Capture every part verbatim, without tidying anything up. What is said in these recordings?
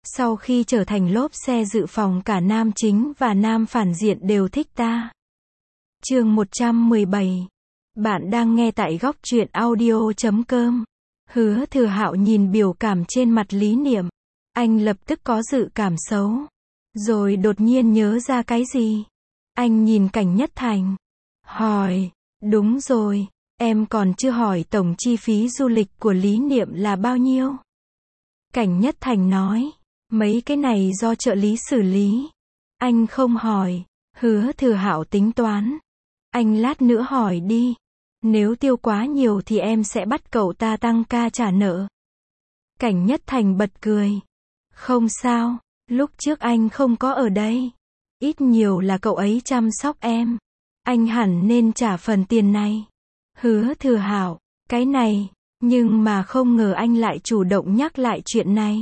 Sau khi trở thành lốp xe dự phòng cả nam chính và nam phản diện đều thích ta. Chương một trăm mười bảy. Bạn đang nghe tại góc truyện audio chấm com. Hứa Thừa Hạo nhìn biểu cảm trên mặt Lý Niệm. Anh lập tức có dự cảm xấu. Rồi đột nhiên nhớ ra cái gì. Anh nhìn Cảnh Nhất Thành. Hỏi, đúng rồi, em còn chưa hỏi tổng chi phí du lịch của Lý Niệm là bao nhiêu? Cảnh Nhất Thành nói, mấy cái này do trợ lý xử lý. Anh không hỏi. Hứa Thừa Hạo tính toán. Anh lát nữa hỏi đi. Nếu tiêu quá nhiều thì em sẽ bắt cậu ta tăng ca trả nợ. Cảnh Nhất Thành bật cười. Không sao, lúc trước anh không có ở đây. Ít nhiều là cậu ấy chăm sóc em. Anh hẳn nên trả phần tiền này. Hứa Thừa Hạo, cái này, nhưng mà không ngờ anh lại chủ động nhắc lại chuyện này.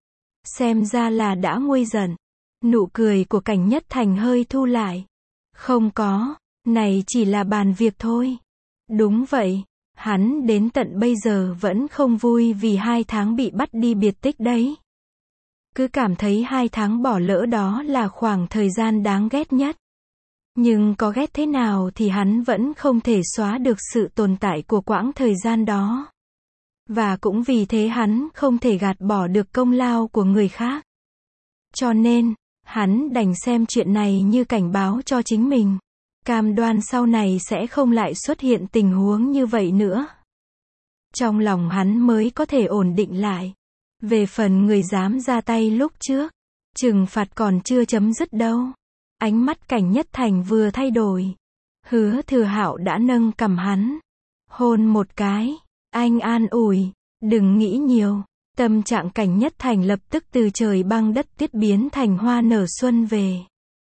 Xem ra là đã nguôi giận. Nụ cười của Cảnh Nhất Thành hơi thu lại. Không có, này chỉ là bàn việc thôi. Đúng vậy, hắn đến tận bây giờ vẫn không vui vì hai tháng bị bắt đi biệt tích đấy. Cứ cảm thấy hai tháng bỏ lỡ đó là khoảng thời gian đáng ghét nhất. Nhưng có ghét thế nào thì hắn vẫn không thể xóa được sự tồn tại của quãng thời gian đó. Và cũng vì thế hắn không thể gạt bỏ được công lao của người khác. Cho nên, hắn đành xem chuyện này như cảnh báo cho chính mình. Cam đoan sau này sẽ không lại xuất hiện tình huống như vậy nữa. Trong lòng hắn mới có thể ổn định lại. Về phần người dám ra tay lúc trước, trừng phạt còn chưa chấm dứt đâu. Ánh mắt Cảnh Nhất Thành vừa thay đổi. Hứa Thừa Hạo đã nâng cằm hắn. Hôn một cái. Anh an ủi. Đừng nghĩ nhiều. Tâm trạng Cảnh Nhất Thành lập tức từ trời băng đất tuyết biến thành hoa nở xuân về.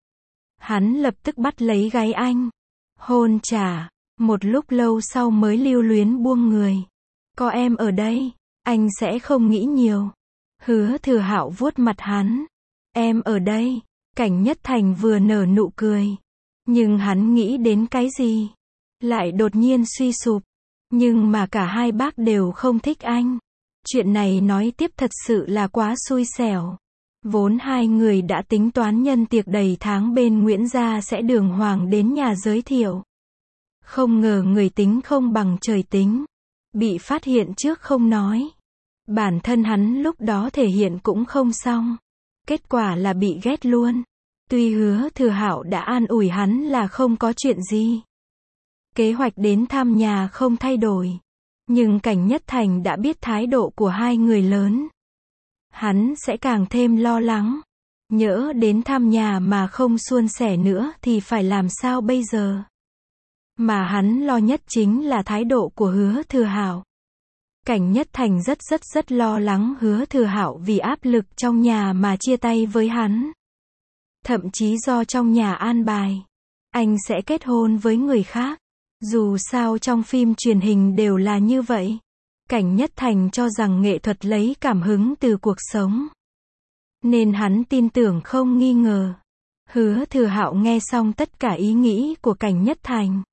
Hắn lập tức bắt lấy gáy anh. Hôn trả. Một lúc lâu sau mới lưu luyến buông người. Có em ở đây, anh sẽ không nghĩ nhiều. Hứa Thừa Hạo vuốt mặt hắn. Em ở đây. Cảnh Nhất Thành vừa nở nụ cười. Nhưng hắn nghĩ đến cái gì? Lại đột nhiên suy sụp. Nhưng mà cả hai bác đều không thích anh. Chuyện này nói tiếp thật sự là quá xui xẻo. Vốn hai người đã tính toán nhân tiệc đầy tháng bên Nguyễn gia sẽ đường hoàng đến nhà giới thiệu. Không ngờ người tính không bằng trời tính. Bị phát hiện trước không nói. Bản thân hắn lúc đó thể hiện cũng không xong. Kết quả là bị ghét luôn. Tuy Hứa Thừa Hạo đã an ủi hắn là không có chuyện gì. Kế hoạch đến thăm nhà không thay đổi. Nhưng Cảnh Nhất Thành đã biết thái độ của hai người lớn. Hắn sẽ càng thêm lo lắng. Nhỡ đến thăm nhà mà không suôn sẻ nữa thì phải làm sao bây giờ? Mà hắn lo nhất chính là thái độ của Hứa Thừa Hạo. Cảnh Nhất Thành rất rất rất lo lắng Hứa Thừa Hạo vì áp lực trong nhà mà chia tay với hắn. Thậm chí do trong nhà an bài. Anh sẽ kết hôn với người khác. Dù sao trong phim truyền hình đều là như vậy. Cảnh Nhất Thành cho rằng nghệ thuật lấy cảm hứng từ cuộc sống. Nên hắn tin tưởng không nghi ngờ. Hứa Thừa Hạo nghe xong tất cả ý nghĩ của Cảnh Nhất Thành.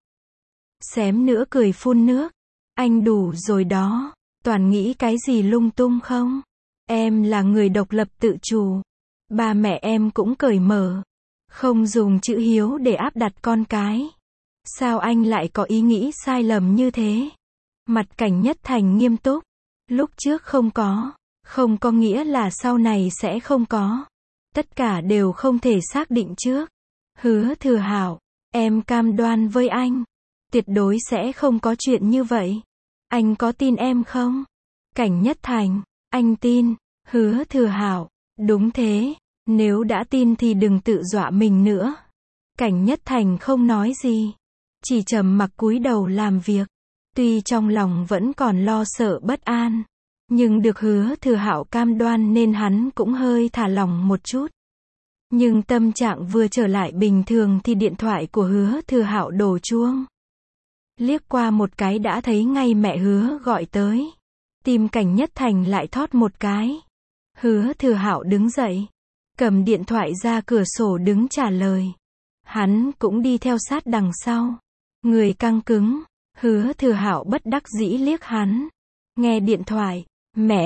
Xém nữa cười phun nước. Anh đủ rồi đó. Toàn nghĩ cái gì lung tung không? Em là người độc lập tự chủ. Ba mẹ em cũng cởi mở. Không dùng chữ hiếu để áp đặt con cái. Sao anh lại có ý nghĩ sai lầm như thế? Mặt Cảnh Nhất Thành nghiêm túc. Lúc trước không có. Không có nghĩa là sau này sẽ không có. Tất cả đều không thể xác định trước. Hứa Thừa Hạo, em cam đoan với anh. Tuyệt đối sẽ không có chuyện như vậy. Anh có tin em không? Cảnh Nhất Thành, anh tin. Hứa Thừa Hạo, đúng thế. Nếu đã tin thì đừng tự dọa mình nữa. Cảnh Nhất Thành không nói gì. Chỉ trầm mặc cúi đầu làm việc. Tuy trong lòng vẫn còn lo sợ bất an. Nhưng được Hứa Thừa Hạo cam đoan nên hắn cũng hơi thả lỏng một chút. Nhưng tâm trạng vừa trở lại bình thường thì điện thoại của Hứa Thừa Hạo đổ chuông. Liếc qua một cái đã thấy ngay mẹ Hứa gọi tới. Tim Cảnh Nhất Thành lại thót một cái. Hứa Thừa Hạo đứng dậy. Cầm điện thoại ra cửa sổ đứng trả lời. Hắn cũng đi theo sát đằng sau. Người căng cứng. Hứa Thừa Hạo bất đắc dĩ liếc hắn. Nghe điện thoại. Mẹ,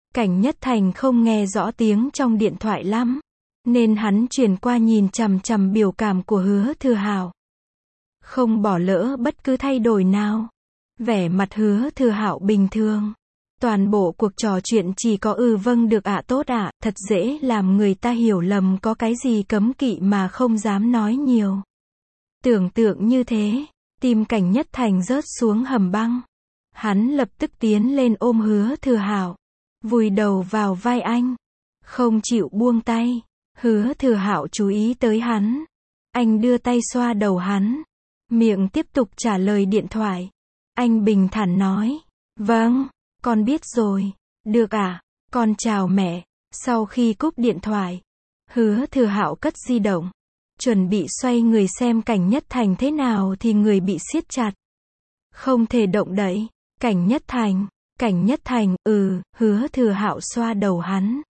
Cảnh Nhất Thành không nghe rõ tiếng trong điện thoại lắm, nên hắn chuyển qua nhìn chằm chằm biểu cảm của Hứa Thừa Hạo. Không bỏ lỡ bất cứ thay đổi nào. Vẻ mặt Hứa Thừa Hạo bình thường. Toàn bộ cuộc trò chuyện chỉ có ừ vâng được ạ tốt ạ, thật dễ làm người ta hiểu lầm có cái gì cấm kỵ mà không dám nói nhiều. Tưởng tượng như thế, tim Cảnh Nhất Thành rớt xuống hầm băng. Hắn lập tức tiến lên ôm Hứa Thừa Hạo, vùi đầu vào vai anh, không chịu buông tay. Hứa Thừa Hạo chú ý tới hắn. Anh đưa tay xoa đầu hắn, miệng tiếp tục trả lời điện thoại. Anh bình thản nói, vâng, con biết rồi, được à, con chào mẹ. Sau khi cúp điện thoại, Hứa Thừa Hạo cất di động, chuẩn bị xoay người xem Cảnh Nhất Thành thế nào thì người bị siết chặt. Không thể động đậy. Cảnh Nhất Thành, Cảnh Nhất Thành, ừ, Hứa Thừa Hạo xoa đầu hắn.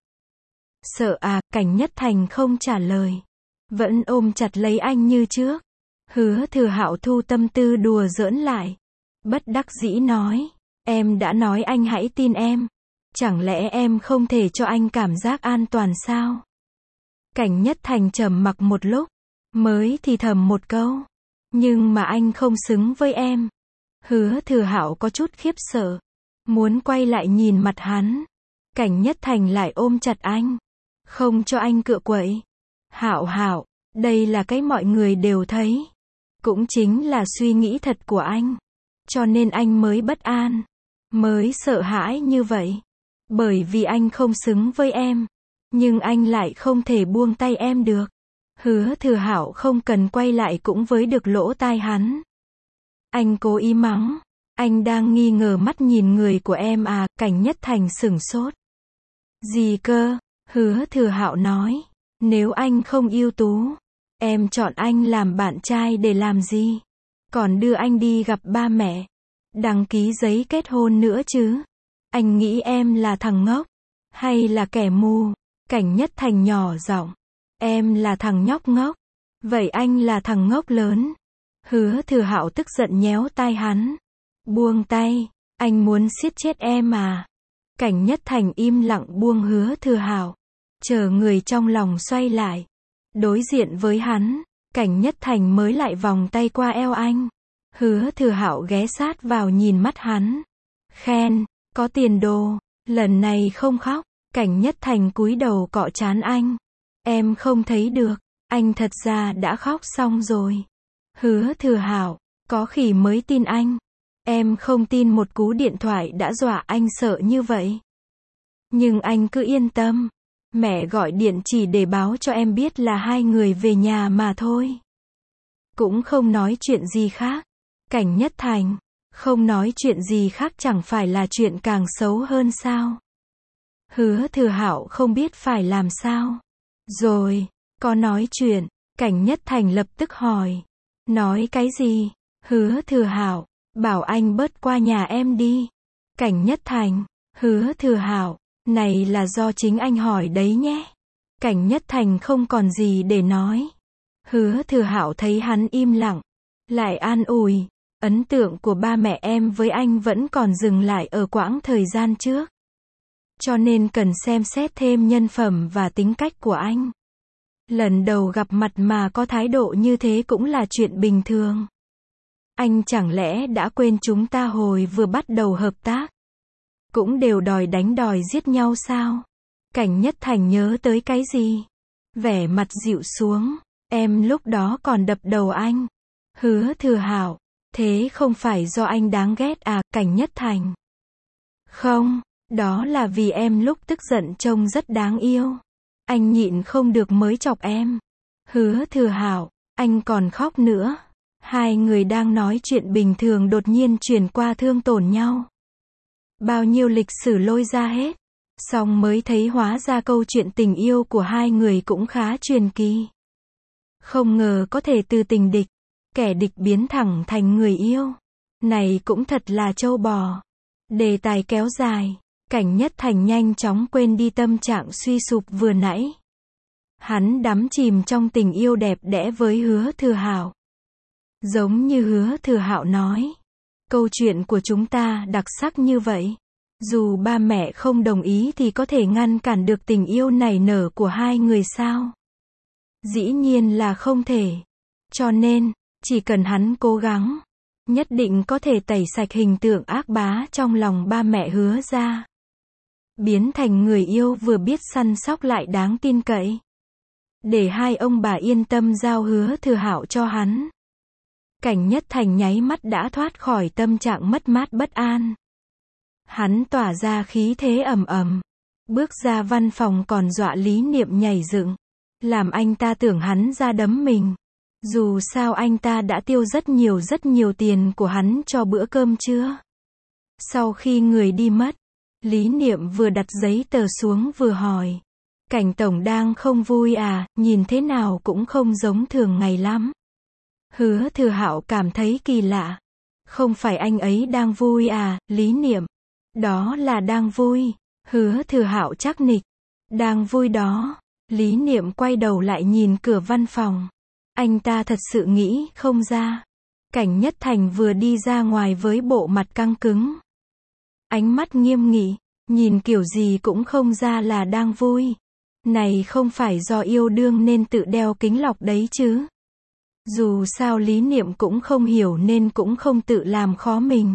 Sợ à, Cảnh Nhất Thành không trả lời. Vẫn ôm chặt lấy anh như trước. Hứa Thừa Hạo thu tâm tư đùa giỡn lại. Bất đắc dĩ nói, em đã nói anh hãy tin em. Chẳng lẽ em không thể cho anh cảm giác an toàn sao? Cảnh Nhất Thành trầm mặc một lúc, mới thì thầm một câu. Nhưng mà anh không xứng với em. Hứa Thừa Hạo có chút khiếp sợ, muốn quay lại nhìn mặt hắn. Cảnh Nhất Thành lại ôm chặt anh, không cho anh cựa quậy. Hạo Hạo, đây là cái mọi người đều thấy, cũng chính là suy nghĩ thật của anh, cho nên anh mới bất an, mới sợ hãi như vậy. Bởi vì anh không xứng với em, nhưng anh lại không thể buông tay em được. Hứa Thừa Hạo không cần quay lại cũng với được lỗ tai hắn. Anh cố ý mắng, anh đang nghi ngờ mắt nhìn người của em à? Cảnh Nhất Thành sửng sốt. Gì cơ? Hứa Thừa Hạo nói, nếu anh không ưu tú, em chọn anh làm bạn trai để làm gì? Còn đưa anh đi gặp ba mẹ, đăng ký giấy kết hôn nữa chứ? Anh nghĩ em là thằng ngốc, hay là kẻ mù? Cảnh Nhất Thành nhỏ giọng, em là thằng nhóc ngốc, vậy anh là thằng ngốc lớn. Hứa Thừa Hạo tức giận nhéo tai hắn. Buông tay, anh muốn siết chết em à? Cảnh Nhất Thành im lặng buông Hứa Thừa Hạo, chờ người trong lòng xoay lại. Đối diện với hắn, Cảnh Nhất Thành mới lại vòng tay qua eo anh. Hứa Thừa Hạo ghé sát vào nhìn mắt hắn. Khen, có tiền đồ, lần này không khóc. Cảnh Nhất Thành cúi đầu cọ trán anh. Em không thấy được, anh thật ra đã khóc xong rồi. Hứa Thừa Hạo, có khỉ mới tin anh. Em không tin một cú điện thoại đã dọa anh sợ như vậy. Nhưng anh cứ yên tâm. Mẹ gọi điện chỉ để báo cho em biết là hai người về nhà mà thôi. Cũng không nói chuyện gì khác. Cảnh Nhất Thành, không nói chuyện gì khác chẳng phải là chuyện càng xấu hơn sao? Hứa Thừa Hạo không biết phải làm sao. Rồi, có nói chuyện. Cảnh Nhất Thành lập tức hỏi. Nói cái gì? Hứa Thừa Hạo, bảo anh bớt qua nhà em đi. Cảnh Nhất Thành, Hứa Thừa Hạo, này là do chính anh hỏi đấy nhé. Cảnh Nhất Thành không còn gì để nói. Hứa Thừa Hạo thấy hắn im lặng, lại an ủi, ấn tượng của ba mẹ em với anh vẫn còn dừng lại ở quãng thời gian trước. Cho nên cần xem xét thêm nhân phẩm và tính cách của anh. Lần đầu gặp mặt mà có thái độ như thế cũng là chuyện bình thường. Anh chẳng lẽ đã quên chúng ta hồi vừa bắt đầu hợp tác? Cũng đều đòi đánh đòi giết nhau sao? Cảnh Nhất Thành nhớ tới cái gì? Vẻ mặt dịu xuống. Em lúc đó còn đập đầu anh. Hứa Thừa Hạo, thế không phải do anh đáng ghét à? Cảnh Nhất Thành, không, đó là vì em lúc tức giận trông rất đáng yêu. Anh nhịn không được mới chọc em. Hứa Thừa Hạo, anh còn khóc nữa. Hai người đang nói chuyện bình thường đột nhiên chuyển qua thương tổn nhau. Bao nhiêu lịch sử lôi ra hết. Xong mới thấy hóa ra câu chuyện tình yêu của hai người cũng khá truyền kỳ. Không ngờ có thể từ tình địch, kẻ địch biến thẳng thành người yêu. Này cũng thật là trâu bò. Đề tài kéo dài. Cảnh Nhất Thành nhanh chóng quên đi tâm trạng suy sụp vừa nãy. Hắn đắm chìm trong tình yêu đẹp đẽ với Hứa Thừa Hạo. Giống như Hứa Thừa Hạo nói, câu chuyện của chúng ta đặc sắc như vậy. Dù ba mẹ không đồng ý thì có thể ngăn cản được tình yêu nảy nở của hai người sao? Dĩ nhiên là không thể. Cho nên, chỉ cần hắn cố gắng, nhất định có thể tẩy sạch hình tượng ác bá trong lòng ba mẹ Hứa ra. Biến thành người yêu vừa biết săn sóc lại đáng tin cậy. Để hai ông bà yên tâm giao Hứa Thừa Hạo cho hắn. Cảnh Nhất Thành nháy mắt đã thoát khỏi tâm trạng mất mát bất an. Hắn tỏa ra khí thế ầm ầm, bước ra văn phòng còn dọa Lý Niệm nhảy dựng, làm anh ta tưởng hắn ra đấm mình. Dù sao anh ta đã tiêu rất nhiều rất nhiều tiền của hắn cho bữa cơm trưa. Sau khi người đi mất, Lý Niệm vừa đặt giấy tờ xuống vừa hỏi. Cảnh tổng đang không vui à, nhìn thế nào cũng không giống thường ngày lắm. Hứa Thừa Hạo cảm thấy kỳ lạ. Không phải anh ấy đang vui à, Lý Niệm. Đó là đang vui. Hứa Thừa Hạo chắc nịch. Đang vui đó. Lý Niệm quay đầu lại nhìn cửa văn phòng. Anh ta thật sự nghĩ không ra. Cảnh Nhất Thành vừa đi ra ngoài với bộ mặt căng cứng. Ánh mắt nghiêm nghị, nhìn kiểu gì cũng không ra là đang vui. Này không phải do yêu đương nên tự đeo kính lọc đấy chứ. Dù sao Lý Niệm cũng không hiểu nên cũng không tự làm khó mình.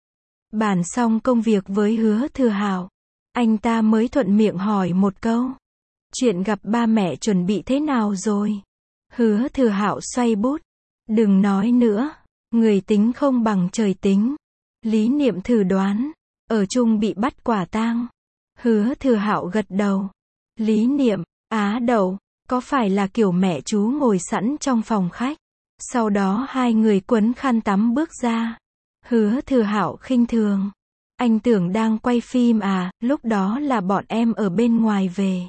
Bàn xong công việc với Hứa Thừa Hạo, anh ta mới thuận miệng hỏi một câu. Chuyện gặp ba mẹ chuẩn bị thế nào rồi? Hứa Thừa Hạo xoay bút. Đừng nói nữa, người tính không bằng trời tính. Lý Niệm thử đoán, ở chung bị bắt quả tang. Hứa Thừa Hạo gật đầu. Lý Niệm, á đậu, có phải là kiểu mẹ chú ngồi sẵn trong phòng khách? Sau đó hai người quấn khăn tắm bước ra. Hứa Thừa Hạo khinh thường. Anh tưởng đang quay phim à, lúc đó là bọn em ở bên ngoài về.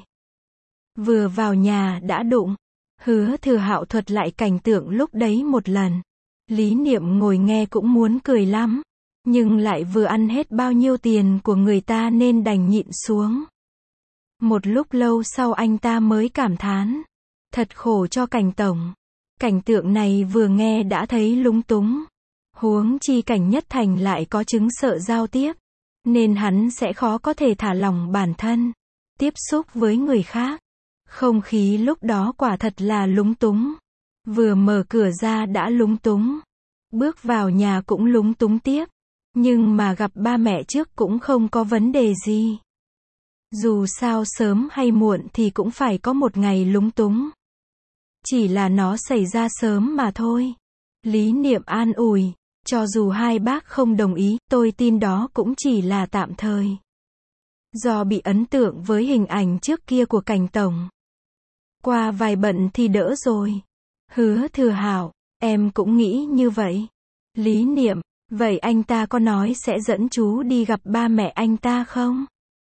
Vừa vào nhà đã đụng. Hứa Thừa Hạo thuật lại cảnh tượng lúc đấy một lần. Lý Niệm ngồi nghe cũng muốn cười lắm. Nhưng lại vừa ăn hết bao nhiêu tiền của người ta nên đành nhịn xuống. Một lúc lâu sau anh ta mới cảm thán. Thật khổ cho Cảnh tổng. Cảnh tượng này vừa nghe đã thấy lúng túng. Huống chi Cảnh Nhất Thành lại có chứng sợ giao tiếp. Nên hắn sẽ khó có thể thả lỏng bản thân. Tiếp xúc với người khác. Không khí lúc đó quả thật là lúng túng. Vừa mở cửa ra đã lúng túng. Bước vào nhà cũng lúng túng tiếp. Nhưng mà gặp ba mẹ trước cũng không có vấn đề gì. Dù sao sớm hay muộn thì cũng phải có một ngày lúng túng. Chỉ là nó xảy ra sớm mà thôi. Lý Niệm an ủi. Cho dù hai bác không đồng ý, tôi tin đó cũng chỉ là tạm thời. Do bị ấn tượng với hình ảnh trước kia của Cảnh tổng. Qua vài bận thì đỡ rồi. Hứa Thừa Hạo, em cũng nghĩ như vậy. Lý Niệm, vậy anh ta có nói sẽ dẫn chú đi gặp ba mẹ anh ta không?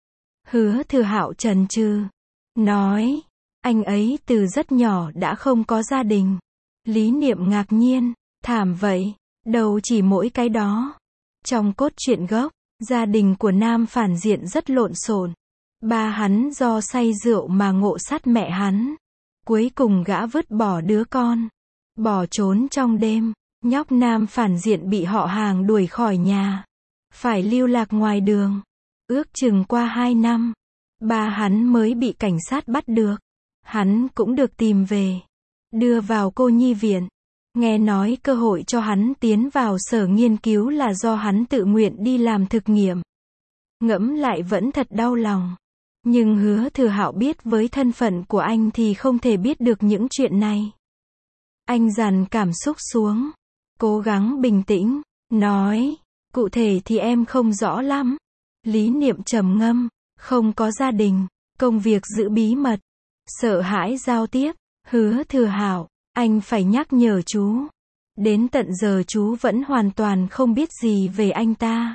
Hứa Thừa Hạo chần chừ. Nói, anh ấy từ rất nhỏ đã không có gia đình. Lý Niệm ngạc nhiên, thảm vậy, đâu chỉ mỗi cái đó. Trong cốt truyện gốc, gia đình của nam phản diện rất lộn xộn. Ba hắn do say rượu mà ngộ sát mẹ hắn. Cuối cùng gã vứt bỏ đứa con. Bỏ trốn trong đêm. Nhóc nam phản diện bị họ hàng đuổi khỏi nhà. Phải lưu lạc ngoài đường. Ước chừng qua hai năm. Ba hắn mới bị cảnh sát bắt được. Hắn cũng được tìm về. Đưa vào cô nhi viện. Nghe nói cơ hội cho hắn tiến vào sở nghiên cứu là do hắn tự nguyện đi làm thực nghiệm. Ngẫm lại vẫn thật đau lòng. Nhưng Hứa Thừa Hạo biết với thân phận của anh thì không thể biết được những chuyện này. Anh dằn cảm xúc xuống. Cố gắng bình tĩnh. Nói. Cụ thể thì em không rõ lắm. Lý Niệm trầm ngâm. Không có gia đình. Công việc giữ bí mật. Sợ hãi giao tiếp. Hứa Thừa Hạo. Anh phải nhắc nhở chú. Đến tận giờ chú vẫn hoàn toàn không biết gì về anh ta.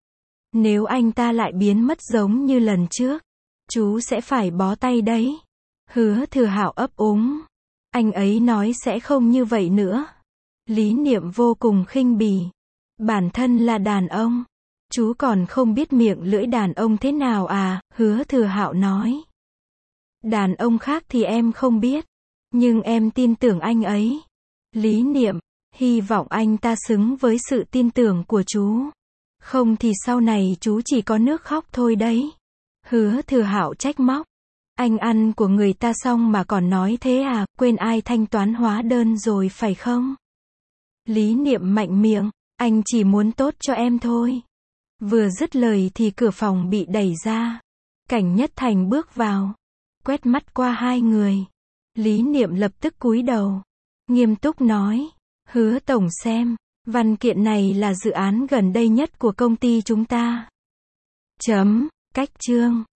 Nếu anh ta lại biến mất giống như lần trước, chú sẽ phải bó tay đấy. Hứa Thừa Hạo ấp úng. Anh ấy nói sẽ không như vậy nữa. Lý Niệm vô cùng khinh bỉ. Bản thân là đàn ông. Chú còn không biết miệng lưỡi đàn ông thế nào à, Hứa Thừa Hạo nói. Đàn ông khác thì em không biết. Nhưng em tin tưởng anh ấy. Lý Niệm, hy vọng anh ta xứng với sự tin tưởng của chú. Không thì sau này chú chỉ có nước khóc thôi đấy. Hứa Thừa Hạo trách móc. Anh ăn của người ta xong mà còn nói thế à, quên ai thanh toán hóa đơn rồi phải không? Lý Niệm mạnh miệng, anh chỉ muốn tốt cho em thôi. Vừa dứt lời thì cửa phòng bị đẩy ra. Cảnh Nhất Thành bước vào, quét mắt qua hai người. Lý Niệm lập tức cúi đầu, nghiêm túc nói, Hứa tổng xem, văn kiện này là dự án gần đây nhất của công ty chúng ta. Chấm, cách chương.